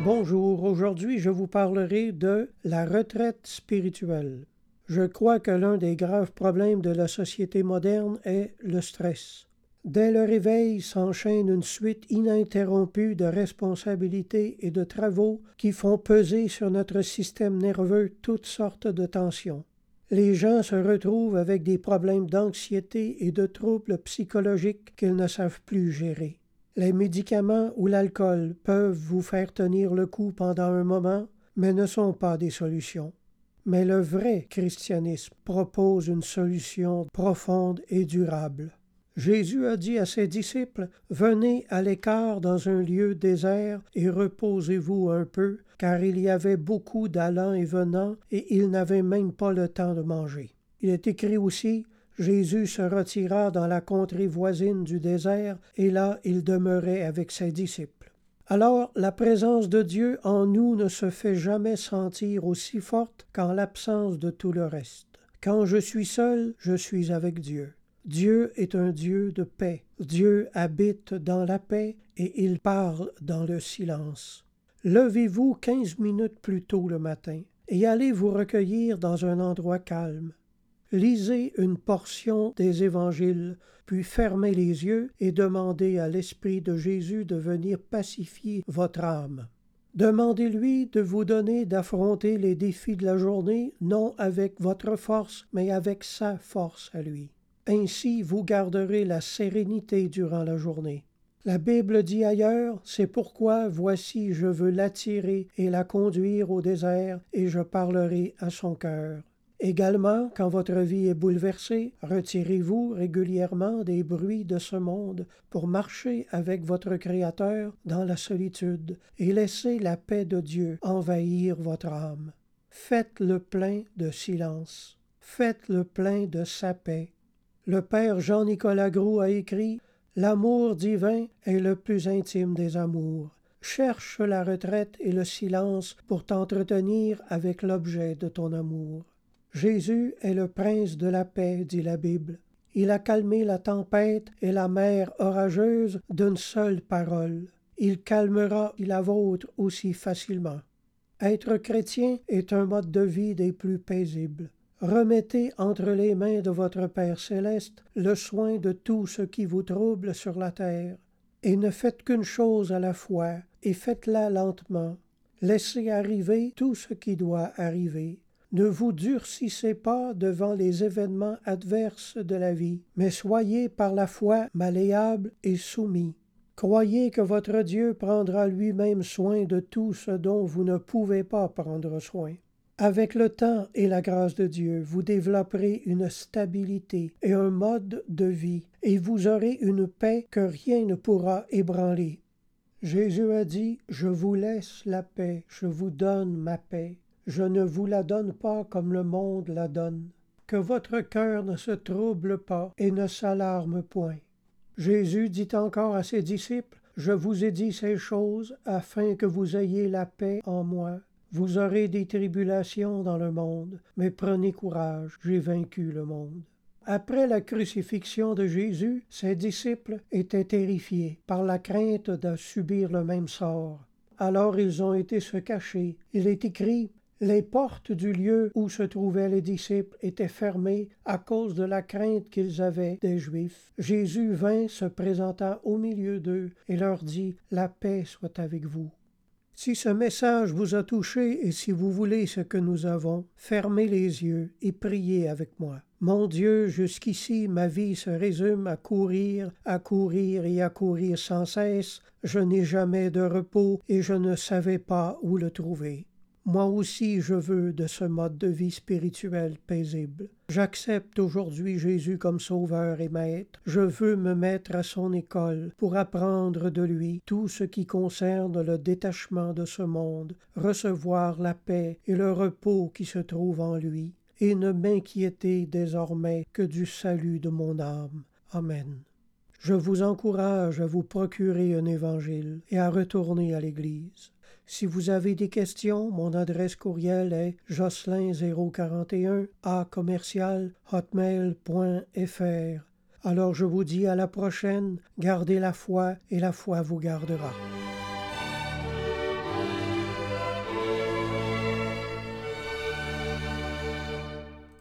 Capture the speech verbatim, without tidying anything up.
Bonjour, aujourd'hui je vous parlerai de la retraite spirituelle. Je crois que l'un des graves problèmes de la société moderne est le stress. Dès le réveil s'enchaîne une suite ininterrompue de responsabilités et de travaux qui font peser sur notre système nerveux toutes sortes de tensions. Les gens se retrouvent avec des problèmes d'anxiété et de troubles psychologiques qu'ils ne savent plus gérer. Les médicaments ou l'alcool peuvent vous faire tenir le coup pendant un moment, mais ne sont pas des solutions. Mais le vrai christianisme propose une solution profonde et durable. Jésus a dit à ses disciples, « Venez à l'écart dans un lieu désert et reposez-vous un peu, car il y avait beaucoup d'allants et venants et ils n'avaient même pas le temps de manger. » Il est écrit aussi, Jésus se retira dans la contrée voisine du désert, et là il demeurait avec ses disciples. Alors, la présence de Dieu en nous ne se fait jamais sentir aussi forte qu'en l'absence de tout le reste. Quand je suis seul, je suis avec Dieu. Dieu est un Dieu de paix. Dieu habite dans la paix et il parle dans le silence. Levez-vous quinze minutes plus tôt le matin et allez vous recueillir dans un endroit calme. Lisez une portion des évangiles, puis fermez les yeux et demandez à l'Esprit de Jésus de venir pacifier votre âme. Demandez-lui de vous donner d'affronter les défis de la journée, non avec votre force, mais avec sa force à lui. Ainsi, vous garderez la sérénité durant la journée. La Bible dit ailleurs, « C'est pourquoi, voici, je veux l'attirer et la conduire au désert, et je parlerai à son cœur. » Également, quand votre vie est bouleversée, retirez-vous régulièrement des bruits de ce monde pour marcher avec votre Créateur dans la solitude et laissez la paix de Dieu envahir votre âme. Faites le plein de silence. Faites le plein de sa paix. Le père Jean-Nicolas Groulx a écrit « L'amour divin est le plus intime des amours. Cherche la retraite et le silence pour t'entretenir avec l'objet de ton amour. » Jésus est le prince de la paix, dit la Bible. Il a calmé la tempête et la mer orageuse d'une seule parole. Il calmera la vôtre aussi facilement. Être chrétien est un mode de vie des plus paisibles. Remettez entre les mains de votre Père céleste le soin de tout ce qui vous trouble sur la terre. Et ne faites qu'une chose à la fois, et faites-la lentement. Laissez arriver tout ce qui doit arriver. Ne vous durcissez pas devant les événements adverses de la vie, mais soyez par la foi malléables et soumis. Croyez que votre Dieu prendra lui-même soin de tout ce dont vous ne pouvez pas prendre soin. Avec le temps et la grâce de Dieu, vous développerez une stabilité et un mode de vie, et vous aurez une paix que rien ne pourra ébranler. Jésus a dit, « Je vous laisse la paix, je vous donne ma paix. Je ne vous la donne pas comme le monde la donne. Que votre cœur ne se trouble pas et ne s'alarme point. » Jésus dit encore à ses disciples, « Je vous ai dit ces choses afin que vous ayez la paix en moi. Vous aurez des tribulations dans le monde, mais prenez courage, j'ai vaincu le monde. » Après la crucifixion de Jésus, ses disciples étaient terrifiés par la crainte de subir le même sort. Alors ils ont été se cacher. Il est écrit, les portes du lieu où se trouvaient les disciples étaient fermées à cause de la crainte qu'ils avaient des Juifs. Jésus vint, se présenta au milieu d'eux et leur dit « La paix soit avec vous ». Si ce message vous a touché et si vous voulez ce que nous avons, fermez les yeux et priez avec moi. Mon Dieu, jusqu'ici, ma vie se résume à courir, à courir et à courir sans cesse. Je n'ai jamais de repos et je ne savais pas où le trouver. Moi aussi, je veux de ce mode de vie spirituel paisible. J'accepte aujourd'hui Jésus comme sauveur et maître. Je veux me mettre à son école pour apprendre de lui tout ce qui concerne le détachement de ce monde, recevoir la paix et le repos qui se trouvent en lui, et ne m'inquiéter désormais que du salut de mon âme. Amen. Je vous encourage à vous procurer un évangile et à retourner à l'Église. Si vous avez des questions, mon adresse courriel est jocelyn zéro quarante et un a commercial hotmail point fr. Alors je vous dis à la prochaine, gardez la foi et la foi vous gardera.